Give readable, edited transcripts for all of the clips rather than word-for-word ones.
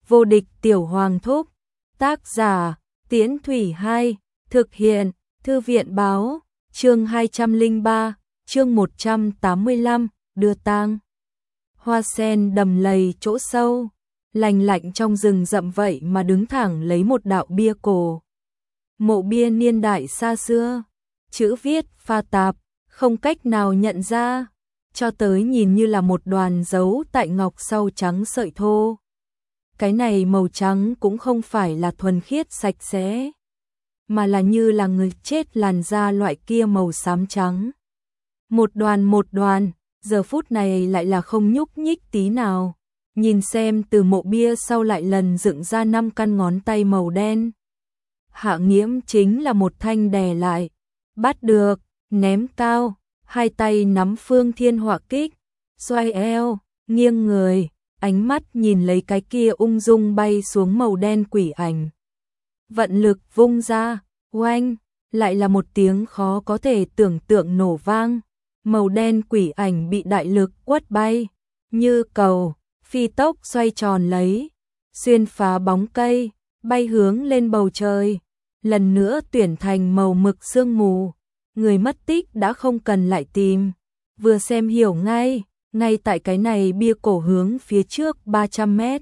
Vô địch tiểu hoàng thúc. Tác giả, Tiễn Thủy 2, thực hiện, Thư viện báo, chương 203, chương 185, đưa tang. Hoa sen đầm lầy chỗ sâu, lành lạnh trong rừng rậm vậy mà đứng thẳng lấy một đạo bia cổ. Mộ bia niên đại xa xưa, chữ viết pha tạp, không cách nào nhận ra, cho tới nhìn như là một đoàn dấu tại ngọc sau trắng sợi thô. Cái này màu trắng cũng không phải là thuần khiết sạch sẽ, mà là như là người chết làn da loại kia màu xám trắng. Một đoàn, giờ phút này lại là không nhúc nhích tí nào. Nhìn xem từ mộ bia sau lại lần dựng ra 5 căn ngón tay màu đen. Hạ Nghiễm chính là một thanh đè lại, bắt được, ném cao, hai tay nắm phương thiên họa kích, xoay eo, nghiêng người, ánh mắt nhìn lấy cái kia ung dung bay xuống màu đen quỷ ảnh. Vận lực vung ra, oanh, lại là một tiếng khó có thể tưởng tượng nổ vang. Màu đen quỷ ảnh bị đại lực quất bay, như cầu, phi tốc xoay tròn lấy, xuyên phá bóng cây, bay hướng lên bầu trời, lần nữa tuyển thành màu mực sương mù. Người mất tích đã không cần lại tìm, vừa xem hiểu ngay, ngay tại cái này bia cổ hướng phía trước 300 mét.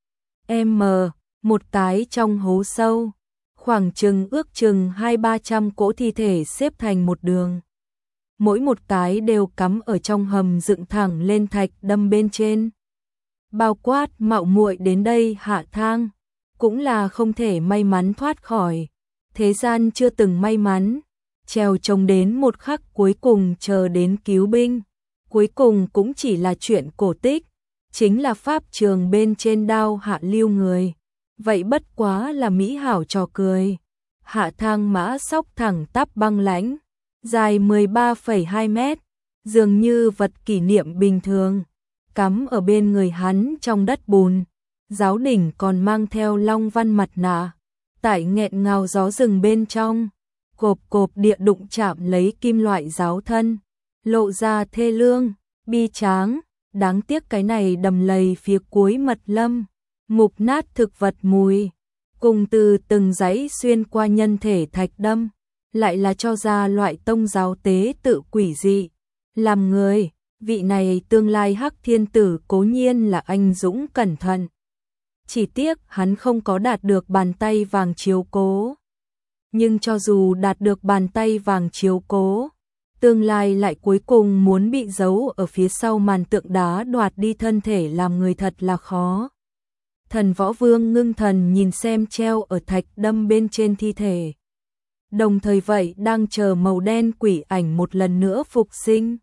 Một cái trong hố sâu, khoảng ước chừng 200-300 cỗ thi thể xếp thành một đường. Mỗi một cái đều cắm ở trong hầm dựng thẳng lên thạch đâm bên trên. Bao quát mạo muội đến đây hạ thang, cũng là không thể may mắn thoát khỏi. Thế gian chưa từng may mắn, trèo trống đến một khắc cuối cùng chờ đến cứu binh. Cuối cùng cũng chỉ là chuyện cổ tích, chính là pháp trường bên trên đao hạ lưu người. Vậy bất quá là mỹ hảo trò cười. Hạ thang mã sóc thẳng tắp băng lãnh, dài 13,2 mét, dường như vật kỷ niệm bình thường, cắm ở bên người hắn trong đất bùn. Giáo đỉnh còn mang theo long văn mặt nạ, tại nghẹn ngào gió rừng bên trong, cộp cộp địa đụng chạm lấy kim loại giáo thân, lộ ra thê lương, bi tráng. Đáng tiếc cái này đầm lầy phía cuối mật lâm, mục nát thực vật mùi, cùng từ từng dãy xuyên qua nhân thể thạch đâm, lại là cho ra loại tông giáo tế tự quỷ dị. Làm người, vị này tương lai Hắc Thiên Tử cố nhiên là anh dũng cẩn thận. Chỉ tiếc hắn không có đạt được bàn tay vàng chiếu cố. Nhưng cho dù đạt được bàn tay vàng chiếu cố, tương lai lại cuối cùng muốn bị giấu ở phía sau màn tượng đá đoạt đi thân thể làm người thật là khó. Thần Võ Vương ngưng thần nhìn xem treo ở thạch đâm bên trên thi thể. Đồng thời vậy đang chờ màu đen quỷ ảnh một lần nữa phục sinh.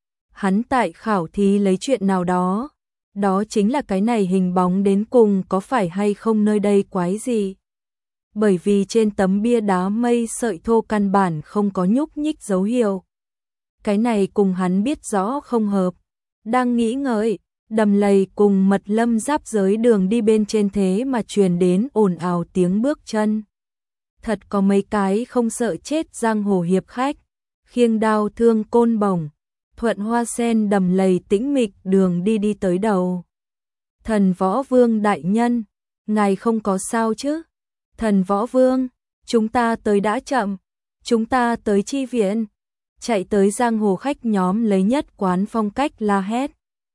Hắn tại khảo thí lấy chuyện nào đó, đó chính là cái này hình bóng đến cùng có phải hay không nơi đây quái gì. Bởi vì trên tấm bia đá mây sợi thô căn bản không có nhúc nhích dấu hiệu. Cái này cùng hắn biết rõ không hợp. Đang nghĩ ngợi, đầm lầy cùng mật lâm giáp giới đường đi bên trên thế mà truyền đến ồn ào tiếng bước chân. Thật có mấy cái không sợ chết giang hồ hiệp khách, khiêng đao thương côn bổng, thuận hoa sen đầm lầy tĩnh mịch đường đi tới đầu. Thần Võ Vương đại nhân, ngài không có sao chứ? Thần Võ Vương, chúng ta tới đã chậm, chúng ta tới chi viện. Chạy tới giang hồ khách nhóm lấy nhất quán phong cách la hét.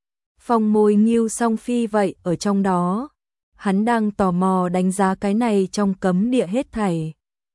Phong môi Ngưu Song Phi vậy ở trong đó, hắn đang tò mò đánh giá cái này trong cấm địa hết thảy.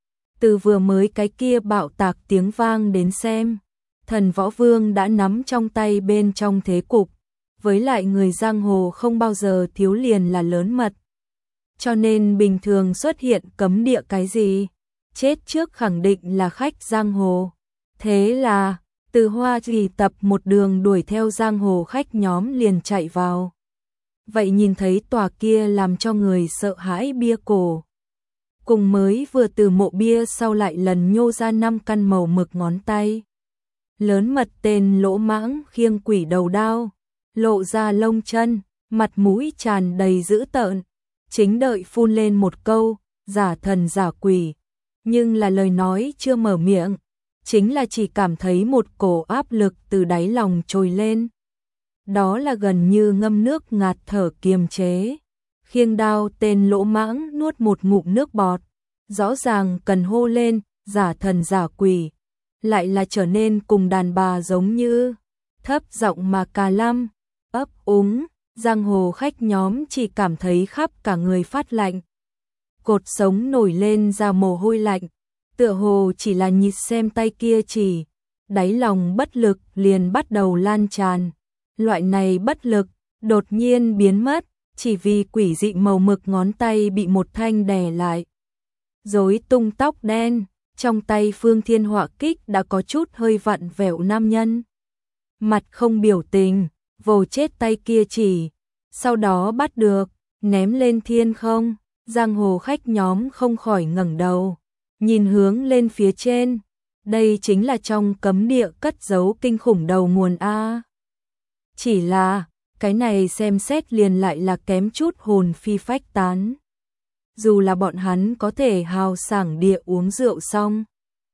Từ vừa mới cái kia bạo tạc tiếng vang đến xem, Thần Võ Vương đã nắm trong tay bên trong thế cục, với lại người giang hồ không bao giờ thiếu liền là lớn mật. Cho nên bình thường xuất hiện cấm địa cái gì, chết trước khẳng định là khách giang hồ. Thế là, từ Hoa Kỳ tập một đường đuổi theo giang hồ khách nhóm liền chạy vào. Vậy nhìn thấy tòa kia làm cho người sợ hãi bia cổ. Cùng mới vừa từ mộ bia sau lại lần nhô ra 5 căn màu mực ngón tay. Lớn mật tên lỗ mãng khiêng quỷ đầu đao, lộ ra lông chân, mặt mũi tràn đầy dữ tợn. Chính đợi phun lên một câu, giả thần giả quỷ. Nhưng là lời nói chưa mở miệng. Chính là chỉ cảm thấy một cổ áp lực từ đáy lòng trồi lên. Đó là gần như ngâm nước ngạt thở kiềm chế. khiêng đao tên lỗ mãng nuốt một ngụm nước bọt, rõ ràng cần hô lên, giả thần giả quỷ, lại là trở nên cùng đàn bà giống như, thấp giọng mà cà lăm, ấp úng, giang hồ khách nhóm chỉ cảm thấy khắp cả người phát lạnh. Cột sống nổi lên ra mồ hôi lạnh, tựa hồ chỉ là nhìn xem tay kia chỉ, đáy lòng bất lực liền bắt đầu lan tràn. Loại này bất lực, đột nhiên biến mất, chỉ vì quỷ dị màu mực ngón tay bị một thanh đè lại. Rối tung tóc đen, trong tay Phương Thiên Họa kích đã có chút hơi vặn vẹo nam nhân. Mặt không biểu tình, vồ chết tay kia chỉ, sau đó bắt được, ném lên thiên không, giang hồ khách nhóm không khỏi ngẩng đầu, nhìn hướng lên phía trên. Đây chính là trong cấm địa cất giấu kinh khủng đầu nguồn A. Chỉ là, cái này xem xét liền lại là kém chút hồn phi phách tán. Dù là bọn hắn có thể hào sảng địa uống rượu xong,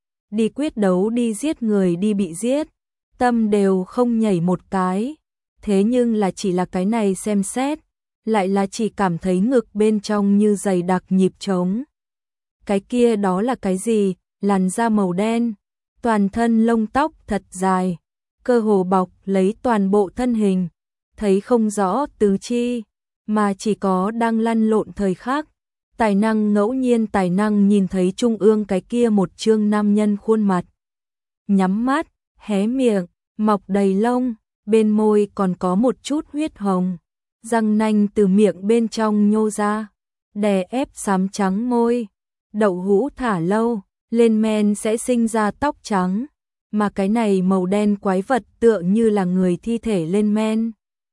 đi quyết đấu đi giết người đi bị giết, tâm đều không nhảy một cái. Thế nhưng là chỉ là cái này xem xét, lại là chỉ cảm thấy ngực bên trong như dày đặc nhịp trống. Cái kia đó là cái gì? Làn da màu đen, toàn thân lông tóc thật dài, cơ hồ bọc lấy toàn bộ thân hình, thấy không rõ tứ chi, mà chỉ có đang lăn lộn thời khắc. Tài năng ngẫu nhiên tài năng nhìn thấy trung ương cái kia một trương nam nhân khuôn mặt. Nhắm mắt, hé miệng, mọc đầy lông, bên môi còn có một chút huyết hồng. Răng nanh từ miệng bên trong nhô ra, đè ép xám trắng môi. Đậu hũ thả lâu, lên men sẽ sinh ra tóc trắng. Mà cái này màu đen quái vật tựa như là người thi thể lên men,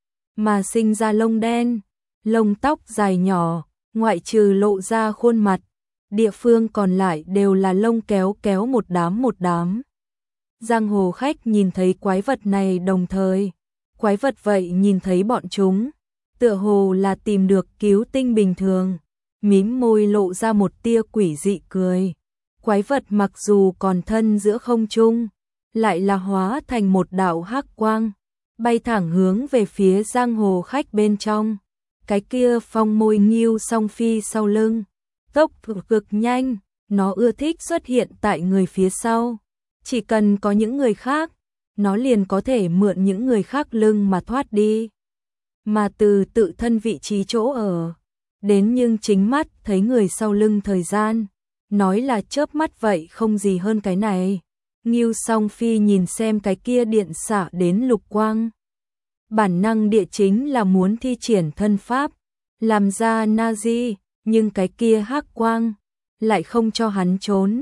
mà sinh ra lông đen, lông tóc dài nhỏ. Ngoại trừ lộ ra khuôn mặt, địa phương còn lại đều là lông kéo kéo một đám. Giang hồ khách nhìn thấy quái vật này đồng thời, quái vật vậy nhìn thấy bọn chúng, tựa hồ là tìm được cứu tinh bình thường, mím môi lộ ra một tia quỷ dị cười. Quái vật mặc dù còn thân giữa không trung, lại là hóa thành một đạo hắc quang, bay thẳng hướng về phía giang hồ khách bên trong. Cái kia phong môi nghiêu song phi sau lưng, tốc độ cực nhanh, nó ưa thích xuất hiện tại người phía sau. Chỉ cần có những người khác, nó liền có thể mượn những người khác lưng mà thoát đi. Mà từ tự thân vị trí chỗ ở, đến nhưng chính mắt thấy người sau lưng thời gian, nói là chớp mắt vậy không gì hơn cái này. Nghiêu song phi nhìn xem cái kia điện xạ đến lục quang. Bản năng địa chính là muốn thi triển thân pháp, làm ra Nazi, nhưng cái kia hắc quang lại không cho hắn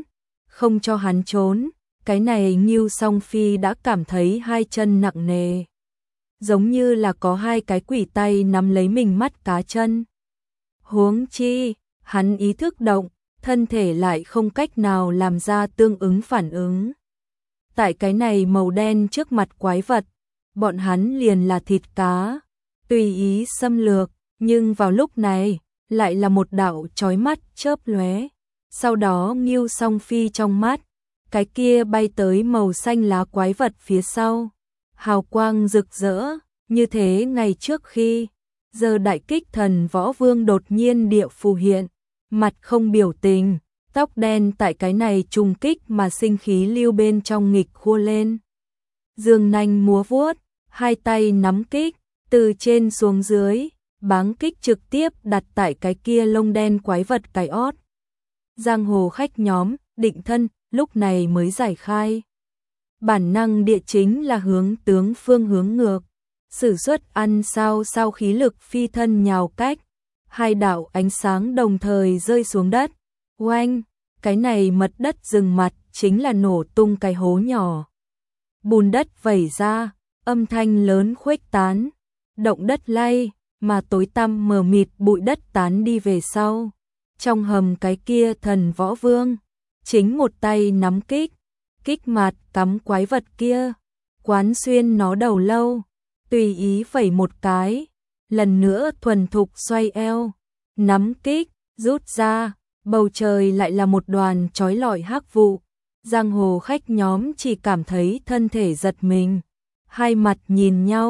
trốn, cái này Nghiêu song phi đã cảm thấy hai chân nặng nề, giống như là có hai cái quỷ tay nắm lấy mình mắt cá chân. Huống chi, hắn ý thức động, thân thể lại không cách nào làm ra tương ứng phản ứng. Tại cái này màu đen trước mặt quái vật, bọn hắn liền là thịt cá, tùy ý xâm lược, nhưng vào lúc này, lại là một đạo chói mắt chớp lóe. Sau đó Nghiêu song phi trong mắt, cái kia bay tới màu xanh lá quái vật phía sau, hào quang rực rỡ, như thế ngày trước khi, giờ đại kích thần võ vương đột nhiên địa phù hiện, mặt không biểu tình, tóc đen tại cái này trùng kích mà sinh khí lưu bên trong nghịch khua lên. Dương nanh múa vuốt, hai tay nắm kích, từ trên xuống dưới, báng kích trực tiếp đặt tại cái kia lông đen quái vật cái ót. Giang hồ khách nhóm, định thân, lúc này mới giải khai. Bản năng địa chính là hướng tướng phương hướng ngược, sử xuất ăn sao khí lực phi thân nhào cách. Hai đạo ánh sáng đồng thời rơi xuống đất. Oanh, cái này mật đất rừng mặt chính là nổ tung cái hố nhỏ. Bùn đất vẩy ra, âm thanh lớn khuếch tán, động đất lay, mà tối tăm mờ mịt bụi đất tán đi về sau. Trong hầm cái kia thần võ vương, chính một tay nắm kích mạt cắm quái vật kia, quán xuyên nó đầu lâu, tùy ý vẩy một cái, lần nữa thuần thục xoay eo, nắm kích, rút ra, bầu trời lại là một đoàn chói lọi hắc vụ. Giang hồ khách nhóm chỉ cảm thấy thân thể giật mình, hai mặt nhìn nhau,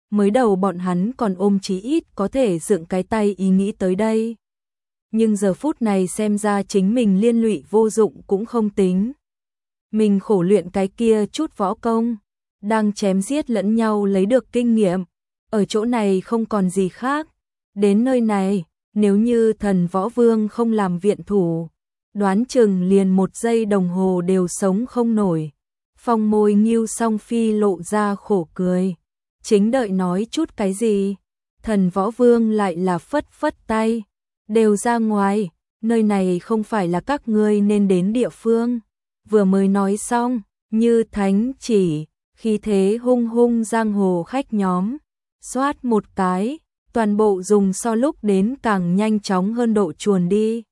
mới đầu bọn hắn còn ôm chí ít có thể dựng cái tay ý nghĩ tới đây. Nhưng giờ phút này xem ra chính mình liên lụy vô dụng cũng không tính. Mình khổ luyện cái kia chút võ công, đang chém giết lẫn nhau lấy được kinh nghiệm, ở chỗ này không còn gì khác. Đến nơi này, nếu như Thần Võ Vương không làm viện thủ, đoán chừng liền 1 giây đồng hồ đều sống không nổi. Phong môi Ngưu Song Phi lộ ra khổ cười, chính đợi nói chút cái gì, Thần Võ Vương lại là phất phất tay, đều ra ngoài, nơi này không phải là các ngươi nên đến địa phương. Vừa mới nói xong, như thánh chỉ, khi thế hung hung giang hồ khách nhóm, xoát một cái, toàn bộ dùng so lúc đến càng nhanh chóng hơn độ chuồn đi.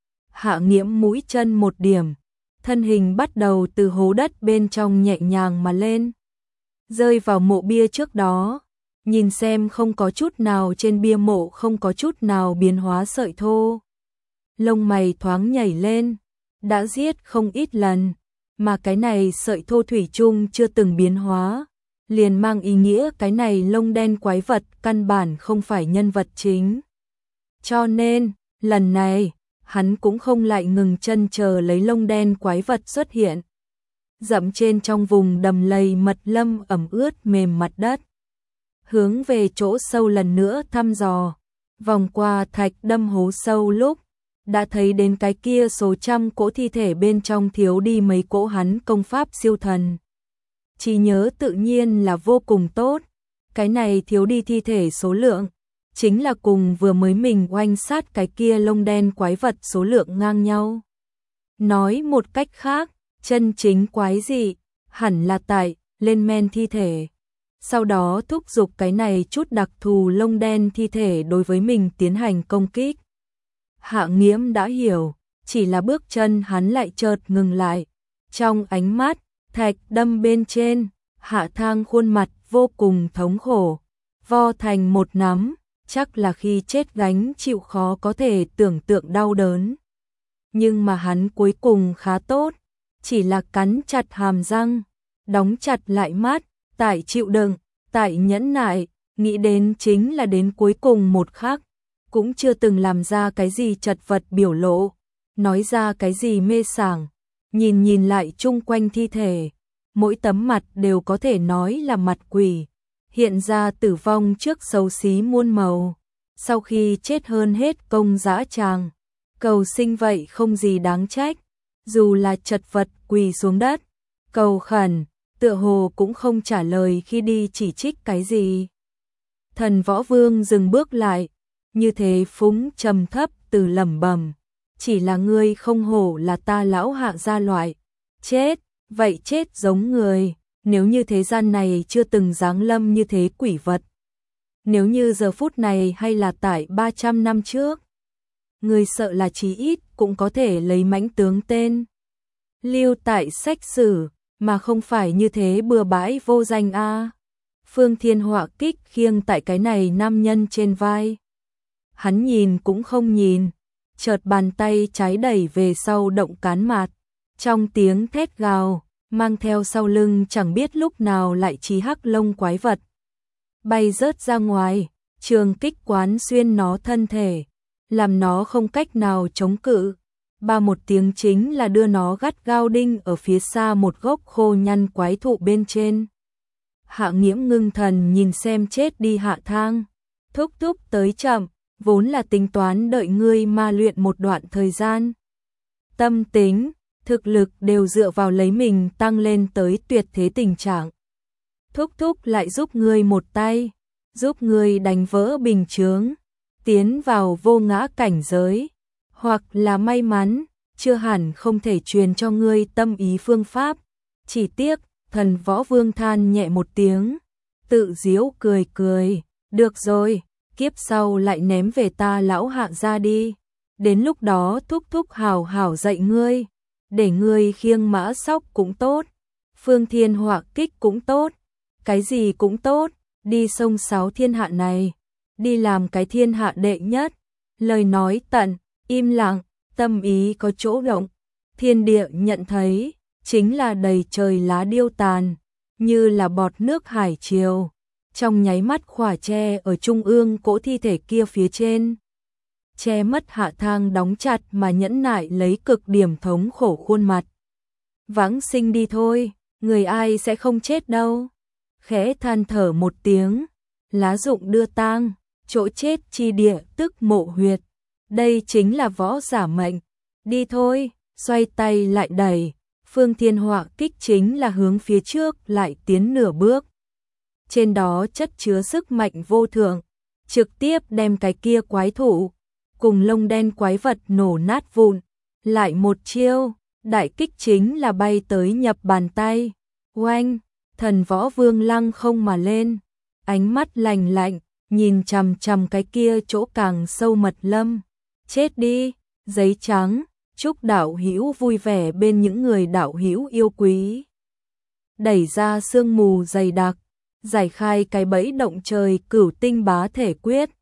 Hạ Nghiễm mũi chân một điểm, thân hình bắt đầu từ hố đất bên trong nhẹ nhàng mà lên, rơi vào mộ bia trước đó, nhìn xem không có chút nào trên bia mộ không có chút nào biến hóa sợi thô. Lông mày thoáng nhảy lên, đã giết không ít lần, mà cái này sợi thô thủy chung chưa từng biến hóa, liền mang ý nghĩa cái này lông đen quái vật căn bản không phải nhân vật chính. Cho nên, lần này, hắn cũng không lại ngừng chân chờ lấy lông đen quái vật xuất hiện. Dẫm trên trong vùng đầm lầy mật lâm ẩm ướt mềm mặt đất. Hướng về chỗ sâu lần nữa thăm dò, vòng qua thạch đâm hố sâu lúc, đã thấy đến cái kia số trăm cỗ thi thể bên trong thiếu đi mấy cỗ hắn công pháp siêu thần. Chỉ nhớ tự nhiên là vô cùng tốt, cái này thiếu đi thi thể số lượng, chính là cùng vừa mới mình oanh sát cái kia lông đen quái vật số lượng ngang nhau. Nói một cách khác, chân chính quái dị, hẳn là tại, lên men thi thể. Sau đó thúc giục cái này chút đặc thù lông đen thi thể đối với mình tiến hành công kích. Hạ Nghiễm đã hiểu, chỉ là bước chân hắn lại chợt ngừng lại. Trong ánh mắt, thạch đâm bên trên, Hạ Thang khuôn mặt vô cùng thống khổ, vo thành một nắm, chắc là khi chết gánh chịu khó có thể tưởng tượng đau đớn. Nhưng mà hắn cuối cùng khá tốt, chỉ là cắn chặt hàm răng, đóng chặt lại mắt, tại chịu đựng, tại nhẫn nại, nghĩ đến chính là đến cuối cùng một khắc, cũng chưa từng làm ra cái gì chật vật biểu lộ, nói ra cái gì mê sảng, nhìn lại chung quanh thi thể, mỗi tấm mặt đều có thể nói là mặt quỷ, hiện ra tử vong trước xấu xí muôn màu, sau khi chết hơn hết công dã tràng, cầu sinh vậy không gì đáng trách, dù là chật vật quỳ xuống đất, cầu khẩn, tựa hồ cũng không trả lời khi đi chỉ trích cái gì. Thần Võ Vương dừng bước lại, như thế phúng trầm thấp từ lẩm bẩm, chỉ là ngươi không hổ là ta lão Hạ gia loại, chết, vậy chết giống người, nếu như thế gian này chưa từng giáng lâm như thế quỷ vật. Nếu như giờ phút này hay là tại 300 năm trước, người sợ là chí ít cũng có thể lấy mãnh tướng tên lưu tại sách sử, mà không phải như thế bừa bãi vô danh a. Phương Thiên Họa kích khiêng tại cái này nam nhân trên vai. Hắn nhìn cũng không nhìn, chợt bàn tay trái đẩy về sau động cán mạt, trong tiếng thét gào, mang theo sau lưng chẳng biết lúc nào lại chí hắc lông quái vật. Bay rớt ra ngoài, trường kích quán xuyên nó thân thể, làm nó không cách nào chống cự. Ba một tiếng chính là đưa nó gắt gao đinh ở phía xa một gốc khô nhăn quái thụ bên trên. Hạ Nghiễm ngưng thần nhìn xem chết đi Hạ Thang, thúc tới chậm, vốn là tính toán đợi ngươi ma luyện một đoạn thời gian. Tâm tính, thực lực đều dựa vào lấy mình tăng lên tới tuyệt thế tình trạng. Thúc lại giúp ngươi một tay, giúp ngươi đánh vỡ bình chướng, tiến vào vô ngã cảnh giới, hoặc là may mắn, chưa hẳn không thể truyền cho ngươi tâm ý phương pháp. Chỉ tiếc, Thần Võ Vương than nhẹ một tiếng, tự giễu cười, được rồi, kiếp sau lại ném về ta lão Hạ gia đi, đến lúc đó thúc hảo hảo dạy ngươi, để ngươi khiêng mã sóc cũng tốt, Phương Thiên Họa kích cũng tốt, cái gì cũng tốt, đi sông sáo thiên hạ này, đi làm cái thiên hạ đệ nhất. Lời nói tận, im lặng, tâm ý có chỗ động, thiên địa nhận thấy, chính là đầy trời lá điêu tàn, như là bọt nước hải triều, trong nháy mắt khỏa che ở trung ương cỗ thi thể kia phía trên. Che mất hạ thang đóng chặt mà nhẫn nại lấy cực điểm thống khổ khuôn mặt. Vãng sinh đi thôi, người ai sẽ không chết đâu. Khẽ than thở một tiếng, lá dụng đưa tang, chỗ chết chi địa tức mộ huyệt. Đây chính là võ giả mệnh. Đi thôi, xoay tay lại đẩy, Phương Thiên Họa kích chính là hướng phía trước lại tiến nửa bước. Trên đó chất chứa sức mạnh vô thượng, trực tiếp đem cái kia quái thụ cùng lông đen quái vật nổ nát vụn. Lại một chiêu, đại kích chính là bay tới nhập bàn tay. Oanh, thần võ vương lăng không mà lên, ánh mắt lạnh lạnh, nhìn chằm chằm cái kia chỗ càng sâu mật lâm. Chết đi, giấy trắng, chúc đạo hữu vui vẻ bên những người đạo hữu yêu quý. Đẩy ra sương mù dày đặc, giải khai cái bẫy động trời cửu tinh bá thể quyết.